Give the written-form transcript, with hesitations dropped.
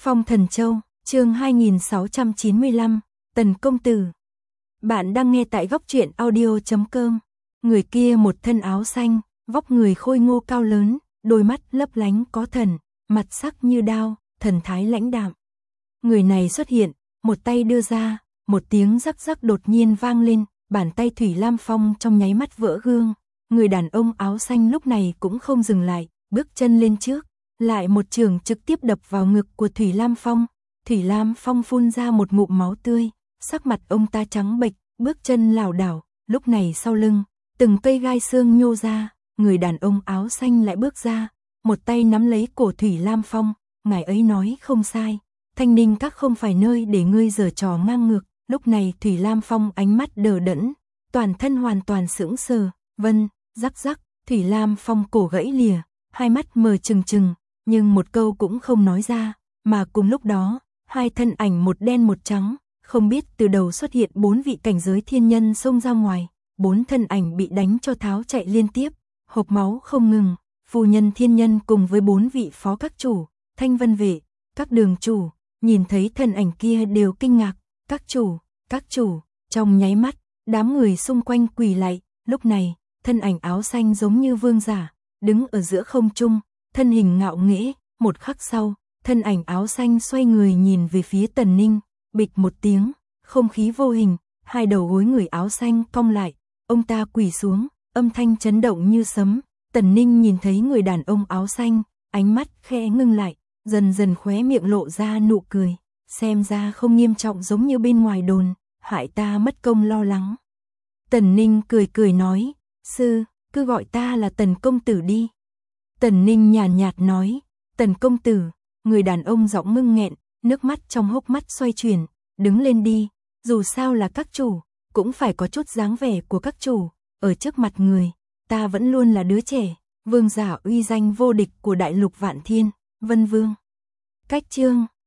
Phong Thần Châu, chương 2695, Tần Công Tử. Bạn đang nghe tại góc truyện audio.com. Người kia một thân áo xanh, vóc người khôi ngô cao lớn, đôi mắt lấp lánh có thần, mặt sắc như đao, thần thái lãnh đạm. Người này xuất hiện, một tay đưa ra, một tiếng rắc rắc đột nhiên vang lên, bàn tay Thủy Lam Phong trong nháy mắt vỡ gương. Người đàn ông áo xanh lúc này cũng không dừng lại, bước chân lên trước, lại một chưởng trực tiếp đập vào ngực của Thủy Lam Phong. Thủy Lam Phong phun ra một ngụm máu tươi, sắc mặt ông ta trắng bệch, bước chân lảo đảo. Lúc này sau lưng, từng cây gai xương nhô ra, người đàn ông áo xanh lại bước ra, một tay nắm lấy cổ Thủy Lam Phong. Ngài ấy nói không sai, Thanh Ninh Các không phải nơi để ngươi giở trò ngang ngược. Lúc này Thủy Lam Phong ánh mắt đờ đẫn, toàn thân hoàn toàn sững sờ. Vân, rắc rắc, Thủy Lam Phong cổ gãy lìa, hai mắt mờ trừng trừng, nhưng một câu cũng không nói ra. Mà cùng lúc đó, hai thân ảnh một đen một trắng, không biết từ đầu xuất hiện 4 vị cảnh giới thiên nhân xông ra ngoài. 4 thân ảnh bị đánh cho tháo chạy liên tiếp, hộc máu không ngừng. Phu nhân thiên nhân cùng với 4 vị phó các chủ, Thanh Vân vệ, các đường chủ, nhìn thấy thân ảnh kia đều kinh ngạc. Các chủ, trong nháy mắt, đám người xung quanh quỳ lạy. Lúc này, thân ảnh áo xanh giống như vương giả, đứng ở giữa không trung, thân hình ngạo nghễ. Một khắc sau, thân ảnh áo xanh xoay người nhìn về phía Tần Ninh, bịch một tiếng, không khí vô hình, hai đầu gối người áo xanh cong lại, ông ta quỳ xuống, âm thanh chấn động như sấm. Tần Ninh nhìn thấy người đàn ông áo xanh, ánh mắt khẽ ngưng lại, dần dần khóe miệng lộ ra nụ cười, xem ra không nghiêm trọng giống như bên ngoài đồn, hại ta mất công lo lắng. Tần Ninh cười nói, sư, cứ gọi ta là Tần Công Tử đi. Tần Ninh nhàn nhạt nói, Tần Công Tử. Người đàn ông giọng ngưng nghẹn, nước mắt trong hốc mắt xoay chuyển, đứng lên đi, dù sao là các chủ, cũng phải có chút dáng vẻ của các chủ, ở trước mặt người, ta vẫn luôn là đứa trẻ, vương giả uy danh vô địch của đại lục Vạn Thiên, Vân Vương. Cách chương